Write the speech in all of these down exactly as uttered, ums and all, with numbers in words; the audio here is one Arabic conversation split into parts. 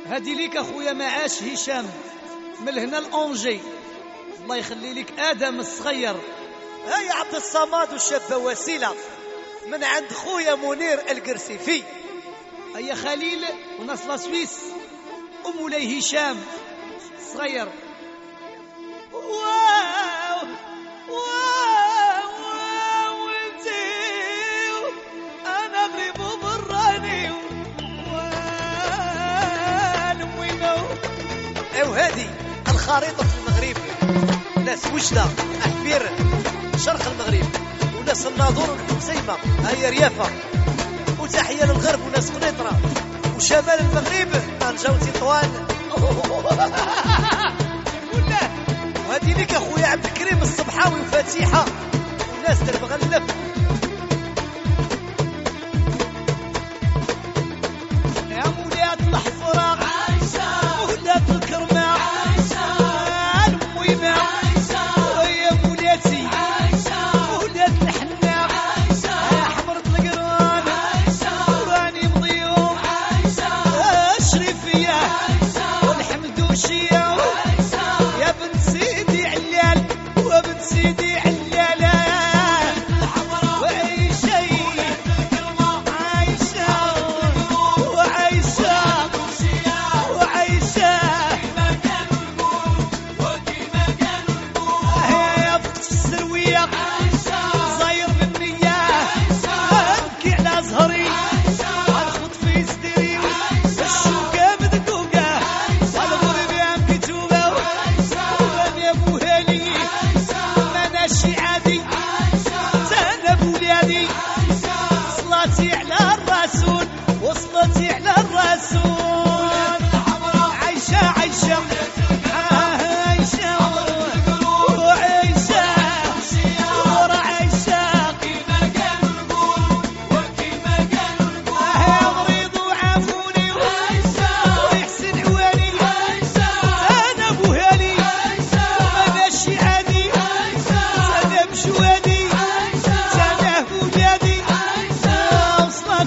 هادي ليك اخويا معاش هشام من هنا الأونجي. الله يخلي لك ادم الصغير. هيا عبد الصمد والشابه وسيله من عند خويا منير القرسيفي. هيا خليل وناس لا سويس ومولاي هشام صغير. واو واو واو انتي انا غريب براني وينو. وهذه الخريطه في المغرب، ناس وجده احبير شرق المغرب وناس الناظور والحسيمه هي ريافه، وتحيه للغرب وناس قنيطره، وشمال المغرب طنجه وتطوان. وهذه لك اخويا عبد الكريم الصبحاوي وفاتيحه وناس درب غلف. يا مولات الحفره عايشه ولات الكرمه عايشه الميمه عايشه ويا مولاتي عايشه ولات الحنه عايشه يا حمرة القران عايشه وراني مضيوم عايشه الشريفيه عايشه والحمدوشيه يا بنت سيدي علال وبنت سيدي علالة وعيشة عايشة وعيشة وعيشة يا بنت السروية صاير بالنية أبكي على زهري أرخط في صدري الشوكة مدقوقة الغرب يا مكتوبة وأنا أبو هالي ما ماشي عادي زينب ولادي صلاتي على الرسول وصلتي على الرسول. عايشة عايشة عايشة وعيشة ورا عيشة يا مريض وعافوني ويحسن عواني أنا أبو هالي ما ماشي عادي زينب شوادي زينب ولادي وصلت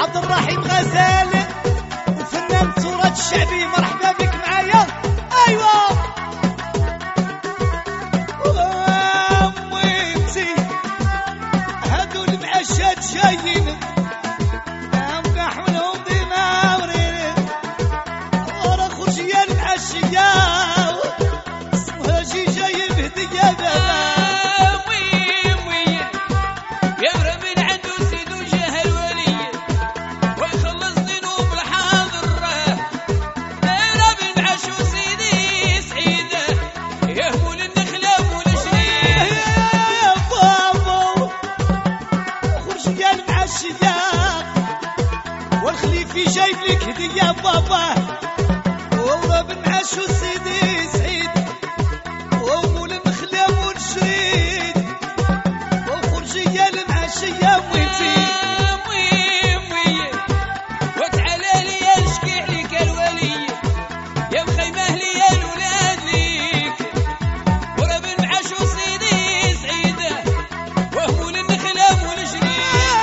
عبد الرحيم غزال وفنان التراث الشعبي، مرحبا بك معايا. ايوا واميتي هادو المعاشات جايين نمدحولهم ديما وريرين ورا خرجيا المعاشية صهاجي جاي بهدية بابا. والخليفي جايب لك هدية بابا، والله بنعاش وسيدي سعيد ومول النخلة والشريد وخرجية المعاشية وانتي وي وتعالى لي نشكي عليك الولي يا مخيمه لي الولاد ليك ورا بنعاش وسيدي سعيد ومول النخلة والشريد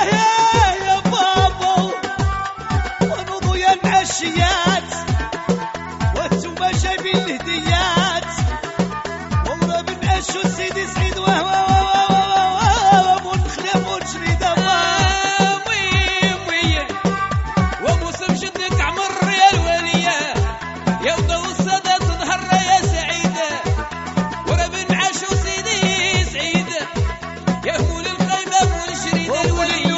المعاشيات وانتوما جايبين الهديات والله بنعيشو سيدي سعيد وهو ونخلم ونجريدة وي وي وموسم شدك عمر يا الولية يا وضو الصدى تظهر يا سعيدة ورا بنعيشو سيدي سعيد يا مول الخيمة والشريدة الولية.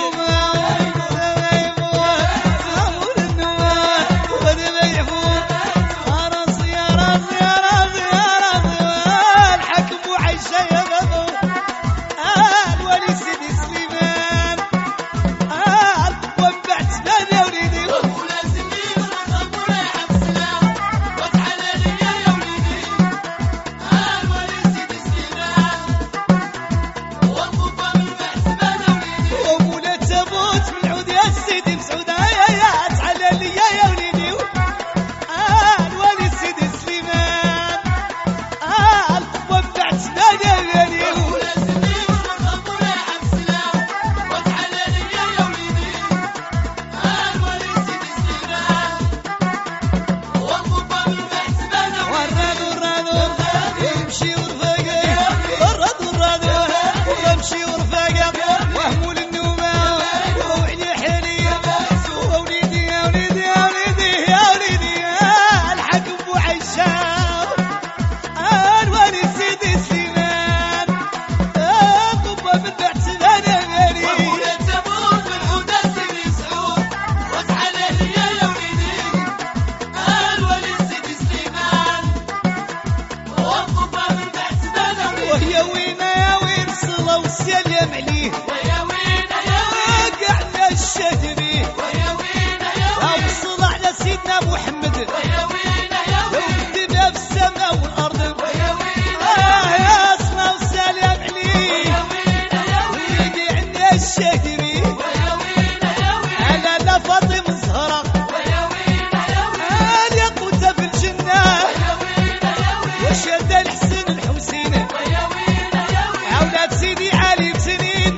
ويا وينا يا وين صلا وسلم عليه ويا وينا يا وين قعنا الشهري ويا وينا يا وين وصل على سيدنا محمد ويا وينا يا وين وكتبها في السماء والارض ويا وينا آه يا صلا وسلم عليه ويا وينا يا وين قعنا الشهري ويا وينا يا وين على لا فاطمة الزهراء ويا وينا يا وين الياقوتة في الجنة ويا وينا يا وين وشاد الحسن الحسين سيدي علي بسنين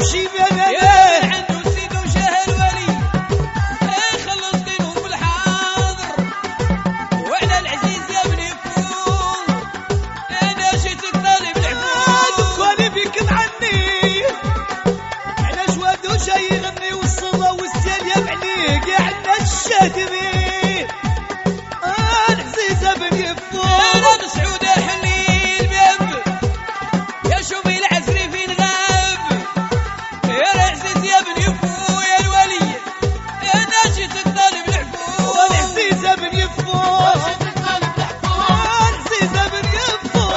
وشي بنا يا من عنده سيد وشاه الولي خلص دينه بالحاضر وعلى العزيز يا ابني فوق انا جيتك طالب الحفوظ كوني بك معني على جواد وجاي يغني والصلاة والسيل يا بعليق يا عنا الشهد بيه العزيزة بن يفوق انا مسعود حلي الباب يا شوفي العزري فين غاب يا العزيز يا ابن يفو يا الولي انا جيتك طالب الحفوظ العزيزة بن يفوق العزيزة بن يفوق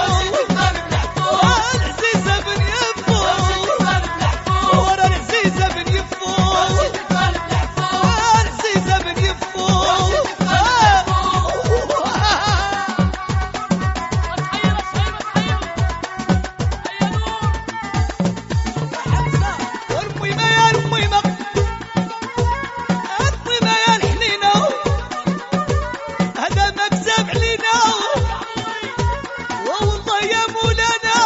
العزيزة بن يفوق ورا العزيزة بن يفوق العزيزة بن يفوق والمي ما يا المي ما المي ما يا الحنينة هذا مكسب علينا والله يا مولانا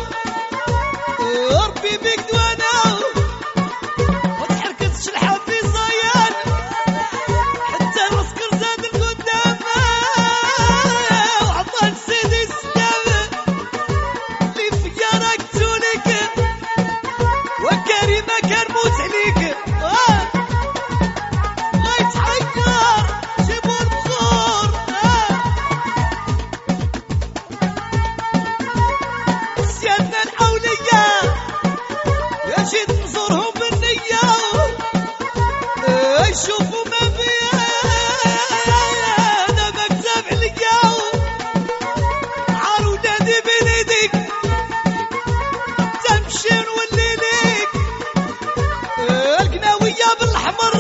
ربي بك دوانا وتحركتش الحبي صيان حتى العسكر زاد القدام وعطان سيدي السلام اللي فيا راكتولك وكريمة كان موت عليك آه. الله يتحقر جيبوا البخور آه. سيادنا الأولياء يا جيت نزورهم بالنية آه، يشوفوا ما فيها أنا مكتب عليا عار ولادي بين ايديك تمشي نولي ليك آه، القناوية بالحمر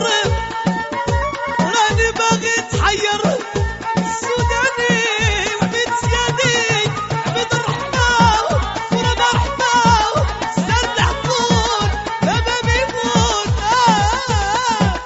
راني باغي تحير السوداني وعبيد سيادي عبيد الرحمة ورا مرحبا سرد حفون بابا ميمون آه.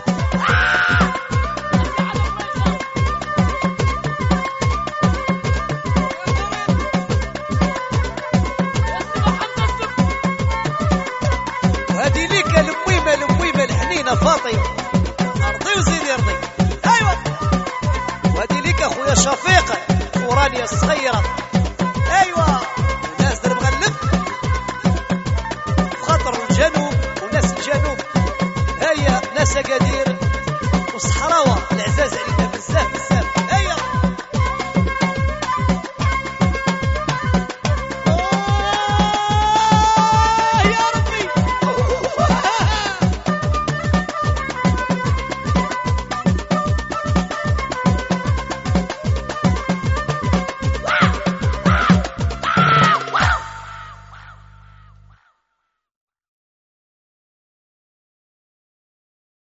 وهذه ليك المويمة المويمة الحنينة فاطمة أرضي وزيدي أرضي أيوة وهذه ليك أخويا شفيقة ورانيا الصغيرة أيوة وناس در مغلب خاطر الجنوب وناس الجنوب هيا ناس أكادير وصحراوة العزاز علينا